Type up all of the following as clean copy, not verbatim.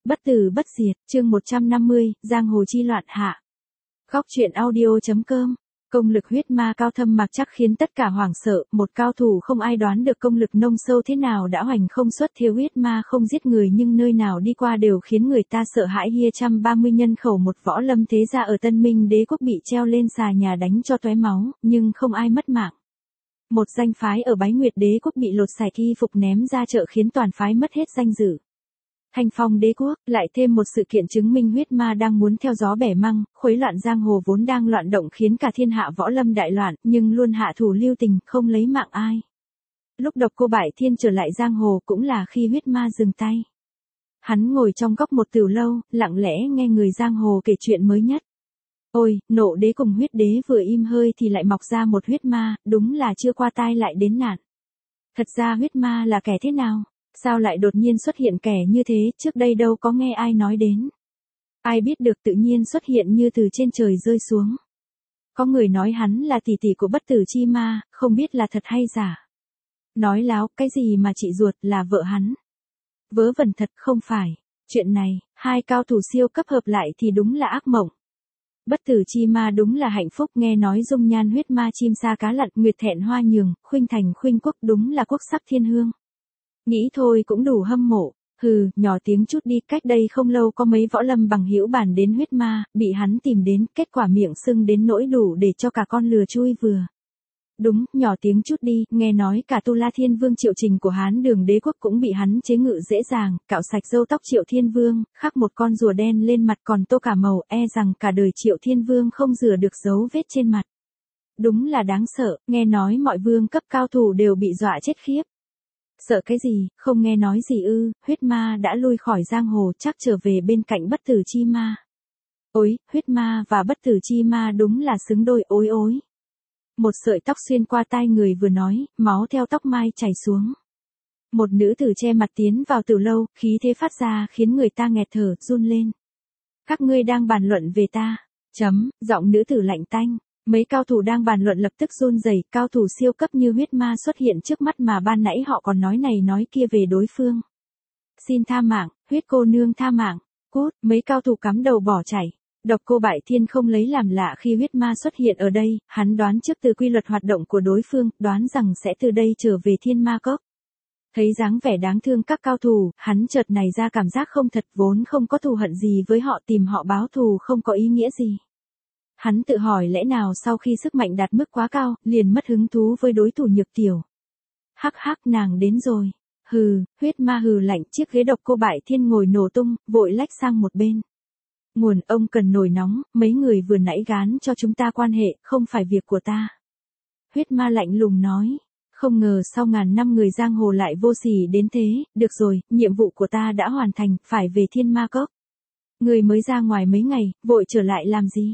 Bất tử bất diệt, chương 150, Giang hồ chi loạn hạ. Góc truyện audio.com. Công lực huyết ma cao thâm mặc chắc khiến tất cả hoảng sợ, một cao thủ không ai đoán được công lực nông sâu thế nào đã hoành không xuất thiếu huyết ma không giết người nhưng nơi nào đi qua đều khiến người ta sợ hãi. 130 nhân khẩu một võ lâm thế gia ở Tân Minh Đế quốc bị treo lên xà nhà đánh cho tóe máu, nhưng không ai mất mạng. Một danh phái ở Bái Nguyệt Đế quốc bị lột sạch y phục ném ra chợ khiến toàn phái mất hết danh dự. Thanh Phong Đế quốc, lại thêm một sự kiện chứng minh huyết ma đang muốn theo gió bẻ măng, khuấy loạn giang hồ vốn đang loạn động khiến cả thiên hạ võ lâm đại loạn, nhưng luôn hạ thủ lưu tình, không lấy mạng ai. Lúc Độc Cô Bại Thiên trở lại giang hồ cũng là khi huyết ma dừng tay. Hắn ngồi trong góc một tửu lâu, lặng lẽ nghe người giang hồ kể chuyện mới nhất. Ôi, Nộ Đế cùng Huyết Đế vừa im hơi thì lại mọc ra một huyết ma, đúng là chưa qua tai lại đến nạn. Thật ra huyết ma là kẻ thế nào? Sao lại đột nhiên xuất hiện kẻ như thế, trước đây đâu có nghe ai nói đến. Ai biết được tự nhiên xuất hiện như từ trên trời rơi xuống. Có người nói hắn là tỷ tỷ của Bất Tử Chi Ma, không biết là thật hay giả. Nói láo, cái gì mà chị ruột là vợ hắn. Vớ vẩn thật không phải. Chuyện này, hai cao thủ siêu cấp hợp lại thì đúng là ác mộng. Bất Tử Chi Ma đúng là hạnh phúc, nghe nói dung nhan huyết ma chim sa cá lặn, nguyệt thẹn hoa nhường, khuynh thành khuynh quốc đúng là quốc sắc thiên hương. Nghĩ thôi cũng đủ hâm mộ. Hừ, nhỏ tiếng chút đi, cách đây không lâu có mấy võ lâm bằng hữu bàn đến huyết ma, bị hắn tìm đến, kết quả miệng sưng đến nỗi đủ để cho cả con lừa chui vừa. Đúng, nhỏ tiếng chút đi, nghe nói cả Tu La Thiên Vương Triệu Trình của Hán Đường Đế quốc cũng bị hắn chế ngự dễ dàng, cạo sạch râu tóc Triệu Thiên Vương, khắc một con rùa đen lên mặt còn tô cả màu, e rằng cả đời Triệu Thiên Vương không rửa được dấu vết trên mặt. Đúng là đáng sợ, nghe nói mọi vương cấp cao thủ đều bị dọa chết khiếp. Sợ cái gì, không nghe nói gì ư, huyết ma đã lui khỏi giang hồ chắc trở về bên cạnh Bất Tử Chi Ma. Ôi, huyết ma và Bất Tử Chi Ma đúng là xứng đôi ối ối. Một sợi tóc xuyên qua tai người vừa nói, máu theo tóc mai chảy xuống. Một nữ tử che mặt tiến vào từ lâu, khí thế phát ra khiến người ta nghẹt thở, run lên. Các ngươi đang bàn luận về ta. Giọng nữ tử lạnh tanh. Mấy cao thủ đang bàn luận lập tức run rẩy, cao thủ siêu cấp như huyết ma xuất hiện trước mắt mà ban nãy họ còn nói này nói kia về đối phương. Xin tha mạng, huyết cô nương tha mạng, cút, mấy cao thủ cắm đầu bỏ chạy. Độc Cô Bại Thiên không lấy làm lạ khi huyết ma xuất hiện ở đây, hắn đoán trước từ quy luật hoạt động của đối phương, đoán rằng sẽ từ đây trở về Thiên Ma Cốc. Thấy dáng vẻ đáng thương các cao thủ, hắn chợt nảy ra cảm giác không thật, vốn không có thù hận gì với họ, tìm họ báo thù không có ý nghĩa gì. Hắn tự hỏi lẽ nào sau khi sức mạnh đạt mức quá cao, liền mất hứng thú với đối thủ nhược tiểu. Hắc hắc, nàng đến rồi. Hừ, huyết ma hừ lạnh, chiếc ghế Độc Cô Bại Thiên ngồi nổ tung, vội lách sang một bên. Nguồn, ông cần nồi nóng, mấy người vừa nãy gán cho chúng ta quan hệ, không phải việc của ta. Huyết ma lạnh lùng nói. Không ngờ sau ngàn năm người giang hồ lại vô sỉ đến thế, được rồi, nhiệm vụ của ta đã hoàn thành, phải về Thiên Ma Cốc. Người mới ra ngoài mấy ngày, vội trở lại làm gì?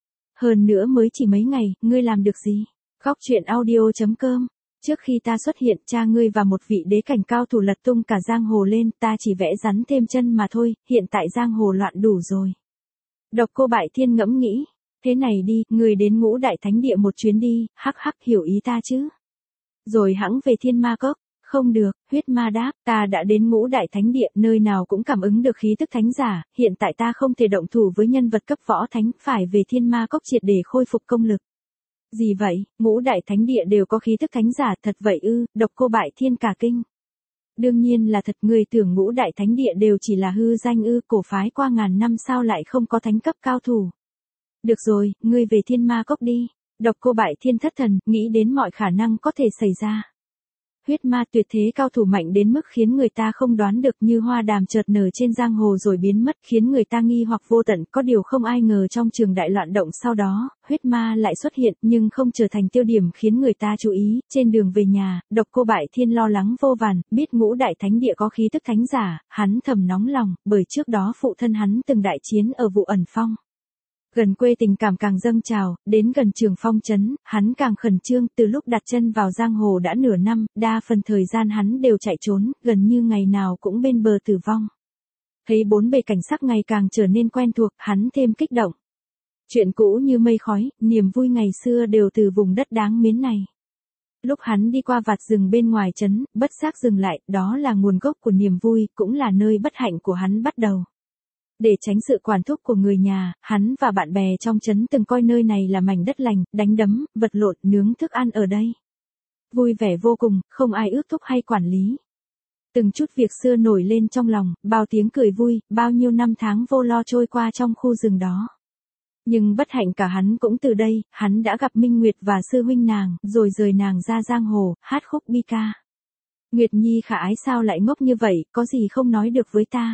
Hơn nữa mới chỉ mấy ngày, ngươi làm được gì? Góc truyện audio.com. Trước khi ta xuất hiện, cha ngươi và một vị đế cảnh cao thủ lật tung cả giang hồ lên, ta chỉ vẽ rắn thêm chân mà thôi, hiện tại giang hồ loạn đủ rồi. Độc Cô Bại Thiên ngẫm nghĩ, thế này đi, ngươi đến Ngũ Đại Thánh Địa một chuyến đi, hắc hắc, hiểu ý ta chứ? Rồi hẵng về Thiên Ma Cốc. Không được, huyết ma đáp, ta đã đến Ngũ Đại Thánh Địa, nơi nào cũng cảm ứng được khí tức thánh giả, hiện tại ta không thể động thủ với nhân vật cấp võ thánh, phải về Thiên Ma Cốc triệt để khôi phục công lực. Gì vậy, Ngũ Đại Thánh Địa đều có khí tức thánh giả, thật vậy ư? Độc Cô Bại Thiên cả kinh. Đương nhiên là thật, người tưởng Ngũ Đại Thánh Địa đều chỉ là hư danh ư, cổ phái qua ngàn năm sao lại không có thánh cấp cao thủ. Được rồi, ngươi về Thiên Ma Cốc đi. Độc Cô Bại Thiên thất thần, nghĩ đến mọi khả năng có thể xảy ra. Huyết ma tuyệt thế cao thủ mạnh đến mức khiến người ta không đoán được, như hoa đàm chợt nở trên giang hồ rồi biến mất, khiến người ta nghi hoặc vô tận. Có điều không ai ngờ trong trường đại loạn động sau đó, huyết ma lại xuất hiện nhưng không trở thành tiêu điểm khiến người ta chú ý. Trên đường về nhà, Độc Cô Bại Thiên lo lắng vô vàn, biết Ngũ Đại Thánh Địa có khí tức thánh giả, hắn thầm nóng lòng, bởi trước đó phụ thân hắn từng đại chiến ở Vụ Ẩn Phong. Gần quê tình cảm càng dâng trào, đến gần Trường Phong trấn, hắn càng khẩn trương, từ lúc đặt chân vào giang hồ đã nửa năm, đa phần thời gian hắn đều chạy trốn, gần như ngày nào cũng bên bờ tử vong. Thấy bốn bề cảnh sắc ngày càng trở nên quen thuộc, hắn thêm kích động. Chuyện cũ như mây khói, niềm vui ngày xưa đều từ vùng đất đáng mến này. Lúc hắn đi qua vạt rừng bên ngoài trấn, bất giác dừng lại, đó là nguồn gốc của niềm vui, cũng là nơi bất hạnh của hắn bắt đầu. Để tránh sự quản thúc của người nhà, hắn và bạn bè trong trấn từng coi nơi này là mảnh đất lành, đánh đấm, vật lộn, nướng thức ăn ở đây. Vui vẻ vô cùng, không ai ước thúc hay quản lý. Từng chút việc xưa nổi lên trong lòng, bao tiếng cười vui, bao nhiêu năm tháng vô lo trôi qua trong khu rừng đó. Nhưng bất hạnh cả hắn cũng từ đây, hắn đã gặp Minh Nguyệt và sư huynh nàng, rồi rời nàng ra giang hồ, hát khúc bi ca. Nguyệt Nhi khả ái sao lại ngốc như vậy, có gì không nói được với ta.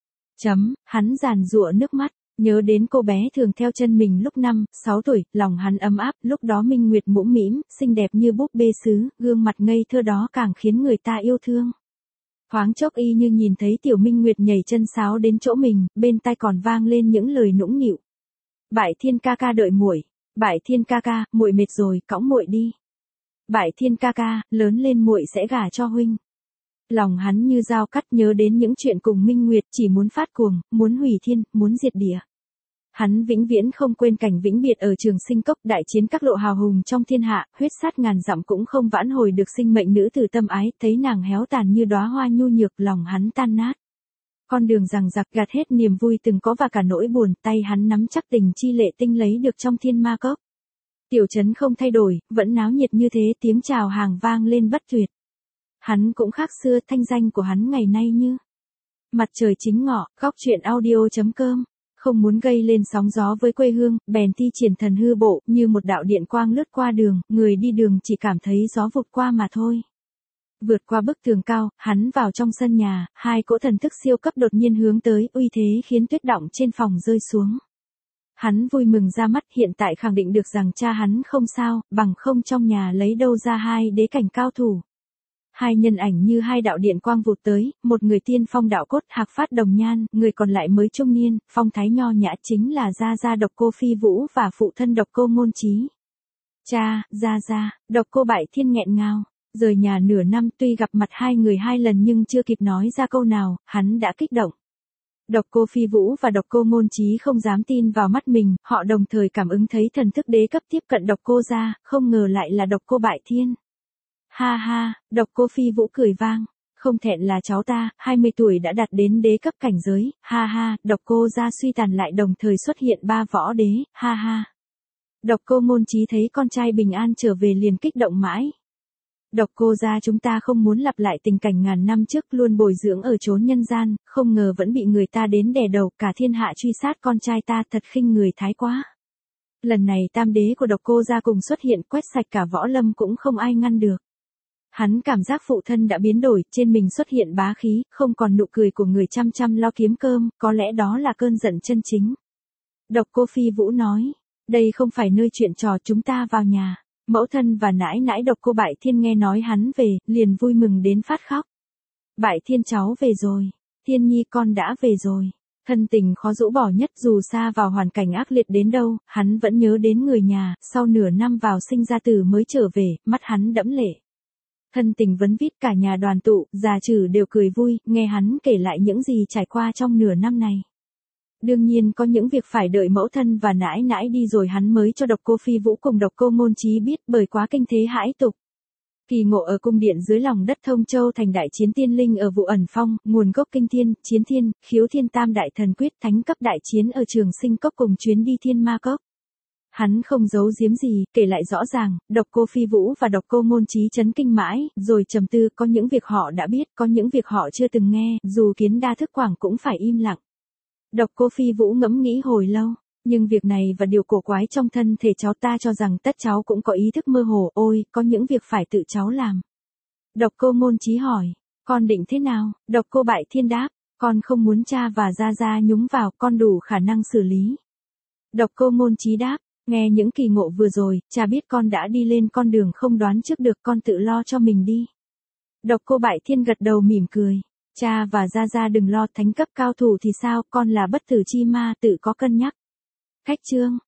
Hắn giàn giụa nước mắt, nhớ đến cô bé thường theo chân mình lúc 5, 6 tuổi, lòng hắn ấm áp, lúc đó Minh Nguyệt mũm mĩm, xinh đẹp như búp bê sứ, gương mặt ngây thơ đó càng khiến người ta yêu thương. Thoáng chốc y như nhìn thấy tiểu Minh Nguyệt nhảy chân sáo đến chỗ mình, bên tai còn vang lên những lời nũng nịu. Bại Thiên ca ca đợi muội, Bại Thiên ca ca, muội mệt rồi, cõng muội đi. Bại Thiên ca ca, lớn lên muội sẽ gả cho huynh. Lòng hắn như dao cắt, nhớ đến những chuyện cùng Minh Nguyệt, chỉ muốn phát cuồng, muốn hủy thiên, muốn diệt địa. Hắn vĩnh viễn không quên cảnh vĩnh biệt ở Trường Sinh Cốc, đại chiến các lộ hào hùng trong thiên hạ, huyết sát ngàn dặm cũng không vãn hồi được sinh mệnh nữ tử tâm ái, thấy nàng héo tàn như đóa hoa nhu nhược, lòng hắn tan nát. Con đường rằng giặc gạt hết niềm vui từng có và cả nỗi buồn, tay hắn nắm chắc tình chi lệ tinh lấy được trong Thiên Ma Cốc. Tiểu trấn không thay đổi, vẫn náo nhiệt như thế, tiếng chào hàng vang lên bất tuyệt. Hắn cũng khác xưa, thanh danh của hắn ngày nay như mặt trời chính ngọ. Góc truyện audio.com. Không muốn gây lên sóng gió với quê hương, bèn thi triển thần hư bộ, như một đạo điện quang lướt qua đường, người đi đường chỉ cảm thấy gió vụt qua mà thôi. Vượt qua bức tường cao, hắn vào trong sân nhà, hai cỗ thần thức siêu cấp đột nhiên hướng tới, uy thế khiến tuyết đọng trên phòng rơi xuống. Hắn vui mừng ra mắt, hiện tại khẳng định được rằng cha hắn không sao, bằng không trong nhà lấy đâu ra hai đế cảnh cao thủ. Hai nhân ảnh như hai đạo điện quang vụt tới, một người tiên phong đạo cốt, hạc phát đồng nhan, người còn lại mới trung niên, phong thái nho nhã, chính là Gia Gia Độc Cô Phi Vũ và phụ thân Độc Cô Ngôn Chí. Cha, Gia, Độc Cô Bại Thiên nghẹn ngào. Rời nhà nửa năm, tuy gặp mặt hai người 2 lần nhưng chưa kịp nói ra câu nào, hắn đã kích động. Độc Cô Phi Vũ và Độc Cô Ngôn Chí không dám tin vào mắt mình, họ đồng thời cảm ứng thấy thần thức đế cấp tiếp cận Độc Cô gia, không ngờ lại là Độc Cô Bại Thiên. Ha ha, Độc Cô Phi Vũ cười vang, không thẹn là cháu ta, 20 tuổi đã đạt đến đế cấp cảnh giới, ha ha, Độc Cô gia suy tàn lại đồng thời xuất hiện 3 võ đế, ha ha. Độc Cô Ngôn Chí thấy con trai bình an trở về liền kích động mãi. Độc Cô gia chúng ta không muốn lặp lại tình cảnh ngàn năm trước luôn bồi dưỡng ở chốn nhân gian, không ngờ vẫn bị người ta đến đè đầu, cả thiên hạ truy sát con trai ta, thật khinh người thái quá. Lần này tam đế của Độc Cô gia cùng xuất hiện, quét sạch cả võ lâm cũng không ai ngăn được. Hắn cảm giác phụ thân đã biến đổi, trên mình xuất hiện bá khí, không còn nụ cười của người chăm chăm lo kiếm cơm, có lẽ đó là cơn giận chân chính. Độc Cô Phi Vũ nói, đây không phải nơi chuyện trò, chúng ta vào nhà. Mẫu thân và nãi nãi Độc Cô Bại Thiên nghe nói hắn về, liền vui mừng đến phát khóc. Bại Thiên cháu về rồi, Thiên Nhi con đã về rồi. Thân tình khó rũ bỏ nhất, dù xa vào hoàn cảnh ác liệt đến đâu, hắn vẫn nhớ đến người nhà, sau nửa năm vào sinh ra tử mới trở về, mắt hắn đẫm lệ. Thân tình vấn vít, cả nhà đoàn tụ, già trừ đều cười vui, nghe hắn kể lại những gì trải qua trong nửa năm này. Đương nhiên có những việc phải đợi mẫu thân và nãi nãi đi rồi hắn mới cho Độc Cô Phi Vũ cùng Độc Cô Ngôn Chí biết, bởi quá kinh thế hãi tục. Kỳ ngộ ở cung điện dưới lòng đất Thông Châu thành đại chiến tiên linh ở Vụ Ẩn Phong, nguồn gốc kinh thiên, chiến thiên, khiếu thiên tam đại thần quyết, thánh cấp đại chiến ở Trường Sinh Cốc cùng chuyến đi Thiên Ma Cốc. Hắn không giấu giếm gì, kể lại rõ ràng, Độc Cô Phi Vũ và Độc Cô Ngôn Chí chấn kinh mãi, rồi trầm tư, có những việc họ đã biết, có những việc họ chưa từng nghe, dù kiến đa thức quảng cũng phải im lặng. Độc Cô Phi Vũ ngẫm nghĩ hồi lâu, nhưng việc này và điều cổ quái trong thân thể cháu ta cho rằng tất cháu cũng có ý thức mơ hồ, ôi, có những việc phải tự cháu làm. Độc Cô Ngôn Chí hỏi, con định thế nào? Độc Cô Bại Thiên đáp, con không muốn cha và Gia Gia nhúng vào, con đủ khả năng xử lý. Độc Cô Ngôn Chí đáp, nghe những kỳ ngộ vừa rồi, cha biết con đã đi lên con đường không đoán trước được, con tự lo cho mình đi. Độc Cô Bại Thiên gật đầu mỉm cười. Cha và Gia Gia đừng lo, thánh cấp cao thủ thì sao, con là bất tử chi ma, tự có cân nhắc. Cách chương